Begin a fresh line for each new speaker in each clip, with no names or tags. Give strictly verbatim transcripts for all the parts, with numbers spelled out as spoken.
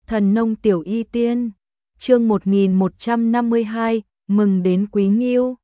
Thần nông tiểu y tiên, chương một nghìn một trăm năm mươi hai, mừng đến quý nghiêu.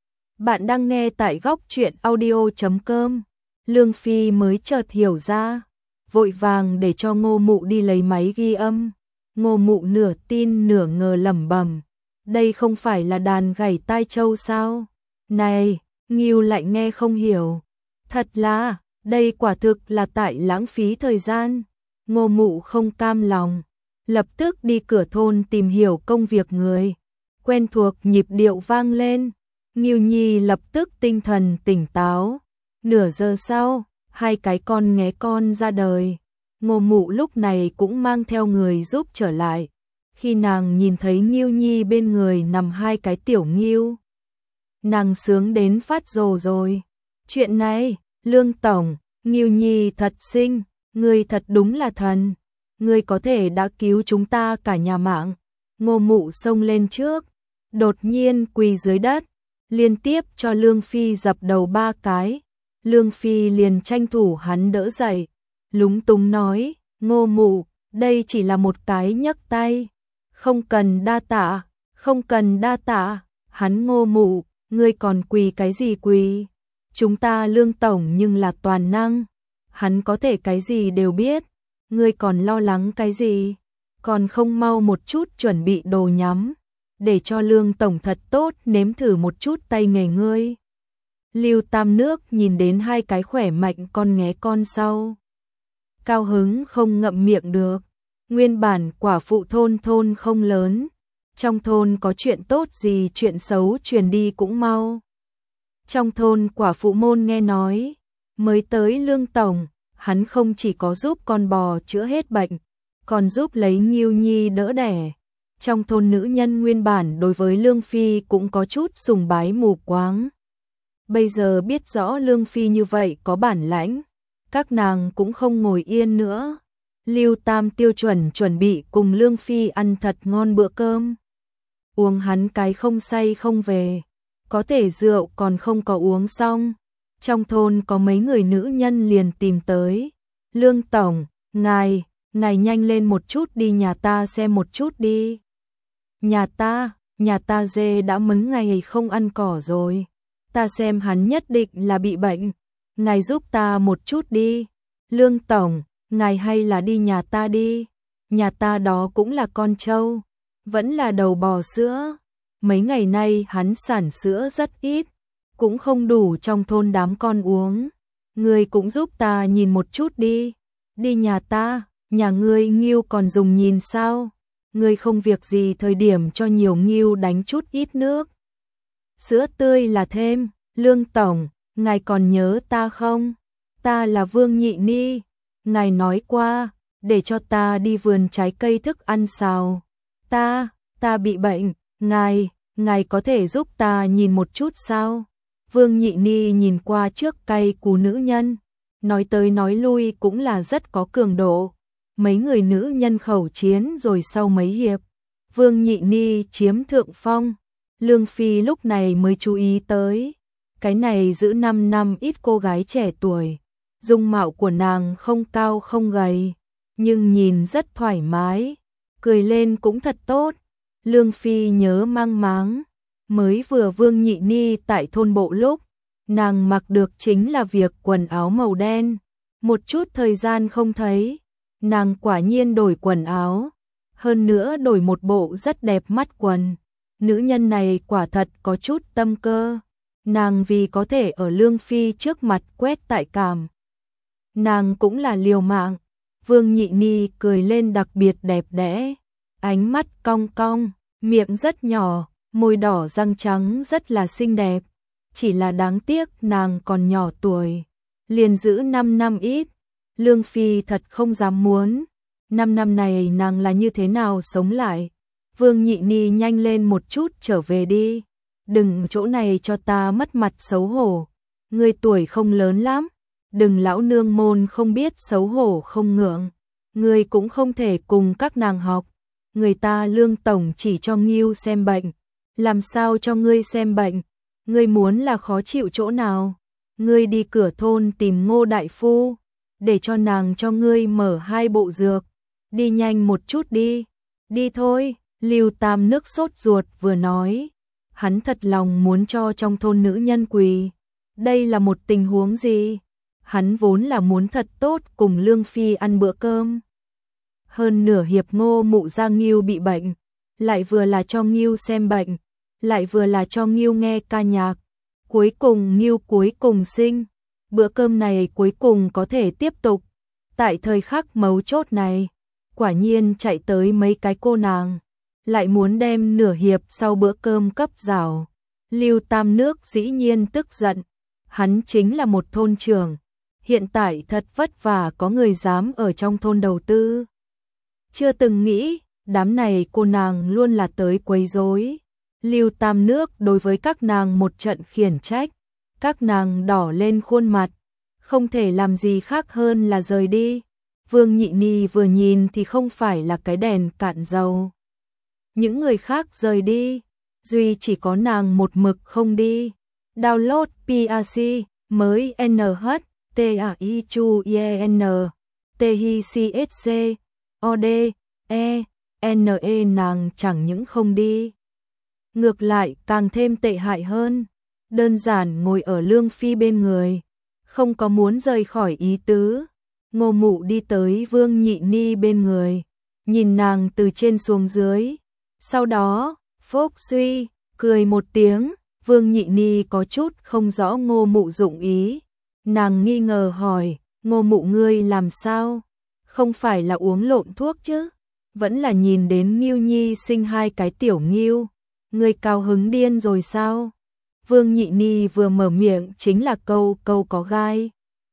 Bạn đang nghe tại góc truyện audio chấm com. Lương Phi mới chợt hiểu ra, vội vàng để cho Ngô Mụ đi lấy máy ghi âm. Ngô Mụ nửa tin nửa ngờ lẩm bẩm, đây không phải là đàn gảy tai châu sao? Này, Nghiêu lại nghe không hiểu. Thật là, đây quả thực là tại lãng phí thời gian. Ngô Mụ không cam lòng, lập tức đi cửa thôn tìm hiểu công việc người. Quen thuộc nhịp điệu vang lên, Nghiêu Nhi lập tức tinh thần tỉnh táo. Nửa giờ sau, hai cái con nghé con ra đời. Ngô Mụ lúc này cũng mang theo người giúp trở lại. Khi nàng nhìn thấy Nghiêu Nhi bên người nằm hai cái tiểu nghiêu, nàng sướng đến phát rồ rồi. Chuyện này, Lương Tổng, Nghiêu Nhi thật xinh, ngươi thật đúng là thần. Ngươi có thể đã cứu chúng ta cả nhà mạng. Ngô Mụ xông lên trước, đột nhiên quỳ dưới đất, liên tiếp cho Lương Phi dập đầu ba cái. Lương Phi liền tranh thủ hắn đỡ dậy, lúng túng nói, Ngô Mụ, đây chỉ là một cái nhấc tay, không cần đa tạ, không cần đa tạ. Hắn Ngô Mụ, ngươi còn quỳ cái gì quỳ? Chúng ta Lương Tổng nhưng là toàn năng, hắn có thể cái gì đều biết, ngươi còn lo lắng cái gì? Còn không mau một chút chuẩn bị đồ nhắm, để cho Lương Tổng thật tốt nếm thử một chút tay nghề ngươi. Lưu Tam Nước nhìn đến hai cái khỏe mạnh con nghé con sau, cao hứng không ngậm miệng được. Nguyên bản quả phụ thôn thôn không lớn, trong thôn có chuyện tốt gì chuyện xấu truyền đi cũng mau. Trong thôn quả phụ môn nghe nói, mới tới Lương Tổng, hắn không chỉ có giúp con bò chữa hết bệnh, còn giúp lấy Nghiêu Nhi đỡ đẻ. Trong thôn nữ nhân nguyên bản đối với Lương Phi cũng có chút sùng bái mù quáng. Bây giờ biết rõ Lương Phi như vậy có bản lãnh, các nàng cũng không ngồi yên nữa. Lưu Tam tiêu chuẩn chuẩn bị cùng Lương Phi ăn thật ngon bữa cơm. Uống hắn cái không say không về, có thể rượu còn không có uống xong. Trong thôn có mấy người nữ nhân liền tìm tới. Lương Tổng, ngài, ngài nhanh lên một chút đi nhà ta xem một chút đi. Nhà ta, nhà ta dê đã mấy ngày không ăn cỏ rồi. Ta xem hắn nhất định là bị bệnh. Ngài giúp ta một chút đi. Lương Tổng, ngài hay là đi nhà ta đi. Nhà ta đó cũng là con trâu, vẫn là đầu bò sữa. Mấy ngày nay hắn sản sữa rất ít, cũng không đủ trong thôn đám con uống. Ngươi cũng giúp ta nhìn một chút đi. Đi nhà ta, nhà ngươi nghiêu còn dùng nhìn sao? Ngươi không việc gì thời điểm cho nhiều nghiêu đánh chút ít nước sữa tươi là thêm. Lương Tổng, ngài còn nhớ ta không? Ta là Vương Nhị Ni. Ngài nói qua, để cho ta đi vườn trái cây thức ăn xào. Ta, ta bị bệnh, ngài, ngài có thể giúp ta nhìn một chút sao? Vương Nhị Ni nhìn qua trước cây cú nữ nhân, nói tới nói lui cũng là rất có cường độ. Mấy người nữ nhân khẩu chiến rồi sau mấy hiệp, Vương Nhị Ni chiếm thượng phong. Lương Phi lúc này mới chú ý tới, cái này giữ năm năm ít cô gái trẻ tuổi, dung mạo của nàng không cao không gầy, nhưng nhìn rất thoải mái, cười lên cũng thật tốt. Lương Phi nhớ mang máng, mới vừa Vương Nhị Ni tại thôn bộ lúc, nàng mặc được chính là việc quần áo màu đen. Một chút thời gian không thấy, nàng quả nhiên đổi quần áo, hơn nữa đổi một bộ rất đẹp mắt quần. Nữ nhân này quả thật có chút tâm cơ, nàng vì có thể ở Lương Phi trước mặt quét tại cảm, nàng cũng là liều mạng. Vương Nhị Ni cười lên đặc biệt đẹp đẽ, ánh mắt cong cong, miệng rất nhỏ, môi đỏ răng trắng rất là xinh đẹp. Chỉ là đáng tiếc nàng còn nhỏ tuổi, liền giữ năm năm ít. Lương Phi thật không dám muốn, năm năm này nàng là như thế nào sống lại. Vương Nhị Ni nhanh lên một chút trở về đi, đừng chỗ này cho ta mất mặt xấu hổ. Ngươi tuổi không lớn lắm, đừng lão nương môn không biết xấu hổ không ngượng. Ngươi cũng không thể cùng các nàng học. Người ta Lương Tổng chỉ cho nghiêu xem bệnh, làm sao cho ngươi xem bệnh? Ngươi muốn là khó chịu chỗ nào? Ngươi đi cửa thôn tìm Ngô đại phu, để cho nàng cho ngươi mở hai bộ dược. đi nhanh một chút đi, đi thôi, Lưu Tam nước sốt ruột vừa nói, hắn thật lòng muốn cho trong thôn nữ nhân quỳ, đây là một tình huống gì? Hắn vốn là muốn thật tốt cùng Lương Phi ăn bữa cơm. Hơn nửa hiệp Ngô Mụ ra Ngưu bị bệnh, lại vừa là cho Ngưu xem bệnh, lại vừa là cho Ngưu nghe ca nhạc, cuối cùng Ngưu cuối cùng sinh, bữa cơm này cuối cùng có thể tiếp tục. Tại thời khắc mấu chốt này, quả nhiên chạy tới mấy cái cô nàng, lại muốn đem nửa hiệp sau bữa cơm cấp rào. Lưu Tam nước dĩ nhiên tức giận, hắn chính là một thôn trưởng, hiện tại thật vất vả có người dám ở trong thôn đầu tư. Chưa từng nghĩ, đám này cô nàng luôn là tới quấy rối. Lưu Tam nước đối với các nàng một trận khiển trách, các nàng đỏ lên khuôn mặt, không thể làm gì khác hơn là rời đi. Vương Nhị Ni vừa nhìn thì không phải là cái đèn cạn dầu. Những người khác rời đi, duy chỉ có nàng một mực không đi. Download pê a xê mới N H T A I Chu E N T H C S C O D E N E nàng chẳng những không đi, ngược lại càng thêm tệ hại hơn, đơn giản ngồi ở Lương Phi bên người, không có muốn rời khỏi ý tứ. Ngô Mụ đi tới Vương Nhị Ni bên người, nhìn nàng từ trên xuống dưới, sau đó phốc suy cười một tiếng. Vương Nhị Ni có chút không rõ Ngô Mụ dụng ý, nàng nghi ngờ hỏi, Ngô Mụ ngươi làm sao? Không phải là uống lộn thuốc chứ? Vẫn là nhìn đến Ngưu Nhi sinh hai cái tiểu Ngưu, ngươi cao hứng điên rồi sao? Vương Nhị Ni vừa mở miệng chính là câu câu có gai,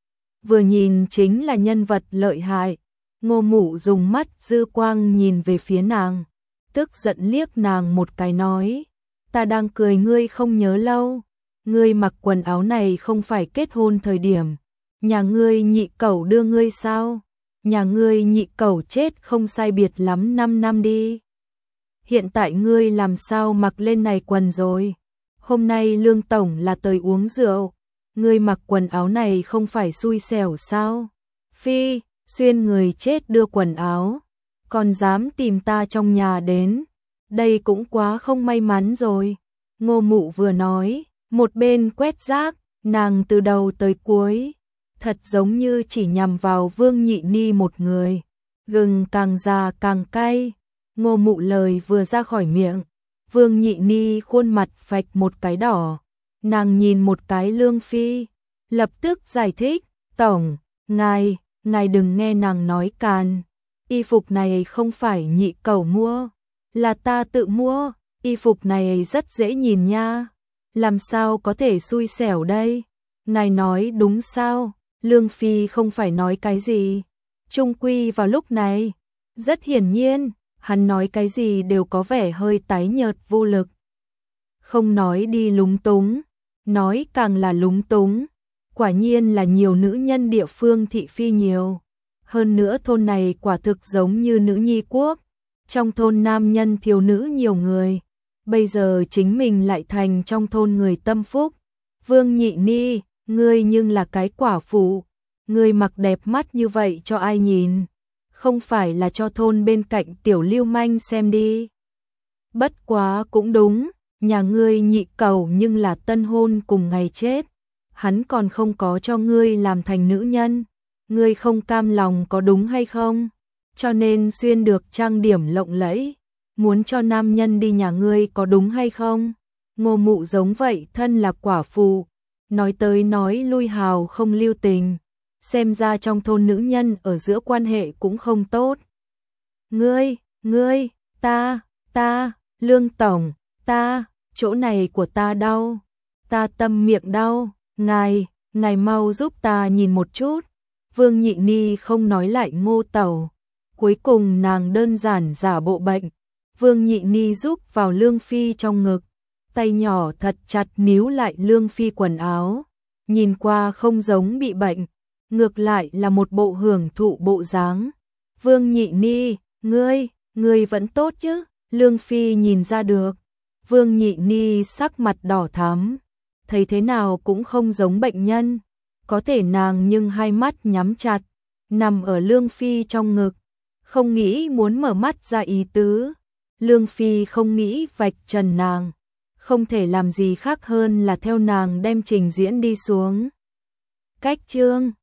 vừa nhìn chính là nhân vật lợi hại. Ngô Mụ dùng mắt dư quang nhìn về phía nàng, tức giận liếc nàng một cái nói, ta đang cười ngươi không nhớ lâu, ngươi mặc quần áo này không phải kết hôn thời điểm, nhà ngươi nhị cẩu đưa ngươi sao? Nhà ngươi nhị cẩu chết không sai biệt lắm năm năm đi. Hiện tại ngươi làm sao mặc lên này quần rồi? Hôm nay Lương Tổng là tới uống rượu, ngươi mặc quần áo này không phải xui xẻo sao? Phi, xuyên người chết đưa quần áo, còn dám tìm ta trong nhà đến, đây cũng quá không may mắn rồi. Ngô Mụ vừa nói, một bên quét rác, nàng từ đầu tới cuối, thật giống như chỉ nhằm vào Vương Nhị Ni một người, gừng càng già càng cay. Ngô Mụ lời vừa ra khỏi miệng, Vương Nhị Ni khuôn mặt phạch một cái đỏ, nàng nhìn một cái Lương Phi, lập tức giải thích, Tổng, ngài, ngài đừng nghe nàng nói càn, y phục này không phải nhị cẩu mua, là ta tự mua, y phục này rất dễ nhìn nha, làm sao có thể xui xẻo đây, ngài nói đúng sao? Lương Phi không phải nói cái gì, chung quy vào lúc này, rất hiển nhiên, hắn nói cái gì đều có vẻ hơi tái nhợt vô lực. Không nói đi lúng túng, nói càng là lúng túng, quả nhiên là nhiều nữ nhân địa phương thị phi nhiều. Hơn nữa thôn này quả thực giống như nữ nhi quốc, trong thôn nam nhân thiếu nữ nhiều người, bây giờ chính mình lại thành trong thôn người tâm phúc. Vương Nhị Ni, ngươi nhưng là cái quả phụ, ngươi mặc đẹp mắt như vậy cho ai nhìn, không phải là cho thôn bên cạnh tiểu lưu manh xem đi. Bất quá cũng đúng, nhà ngươi nhị cẩu nhưng là tân hôn cùng ngày chết, hắn còn không có cho ngươi làm thành nữ nhân, ngươi không cam lòng có đúng hay không? Cho nên xuyên được trang điểm lộng lẫy, muốn cho nam nhân đi nhà ngươi có đúng hay không? Ngô Mụ giống vậy thân là quả phụ, nói tới nói lui hào không lưu tình, xem ra trong thôn nữ nhân ở giữa quan hệ cũng không tốt. Ngươi, ngươi, ta, ta, Lương Tổng, ta, chỗ này của ta đau, ta tâm miệng đau, ngài, ngài mau giúp ta nhìn một chút. Vương Nhị Ni không nói lại Ngô Tẩu, cuối cùng nàng đơn giản giả bộ bệnh. Vương Nhị Ni giúp vào Lương Phi trong ngực, tay nhỏ thật chặt níu lại Lương Phi quần áo, nhìn qua không giống bị bệnh, ngược lại là một bộ hưởng thụ bộ dáng. Vương Nhị Ni, ngươi, ngươi vẫn tốt chứ? Lương Phi nhìn ra được. Vương Nhị Ni sắc mặt đỏ thắm, thấy thế nào cũng không giống bệnh nhân, có thể nàng nhưng hai mắt nhắm chặt, nằm ở Lương Phi trong ngực, không nghĩ muốn mở mắt ra ý tứ. Lương Phi không nghĩ vạch trần nàng, không thể làm gì khác hơn là theo nàng đem trình diễn đi xuống. Cách chương